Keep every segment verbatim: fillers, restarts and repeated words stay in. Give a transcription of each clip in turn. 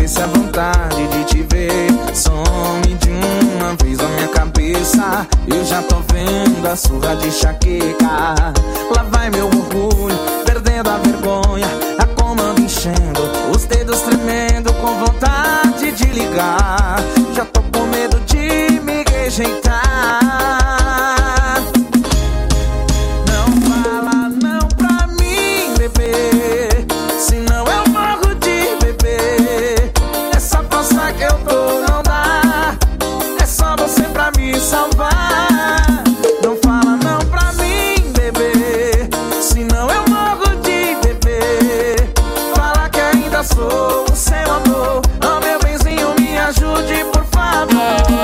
se a vontade de te ver some de uma vez na minha cabeça. Eu já tô vendo a surra de enxaqueca. Lá vai meu orgulho, perdendo a vergonha, a comando enchendo, os dedos tremendo com vontade de ligar. Já tô com medo de me rejeitar. Não fala não pra mim, bebê, senão eu morro de bebê. Essa força que eu tô não dá, é só você pra me salvar. Não fala não pra mim, bebê, senão eu morro de bebê. Fala que ainda sou o seu amor. Oh meu benzinho, me ajude por favor.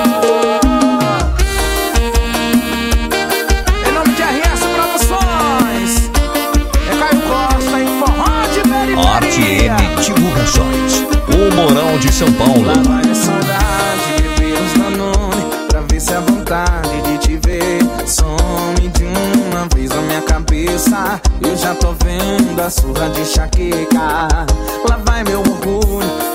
Em nome de R S Produções, é Caio Costa em forró de periferia. Arte M Divulgações, o Morão de São Paulo. Lá vai a saudade, beber os Danone, pra ver se a vontade de te ver some de uma vez na minha cabeça. Eu já tô vendo a surra de enxaqueca. Lá vai meu orgulho,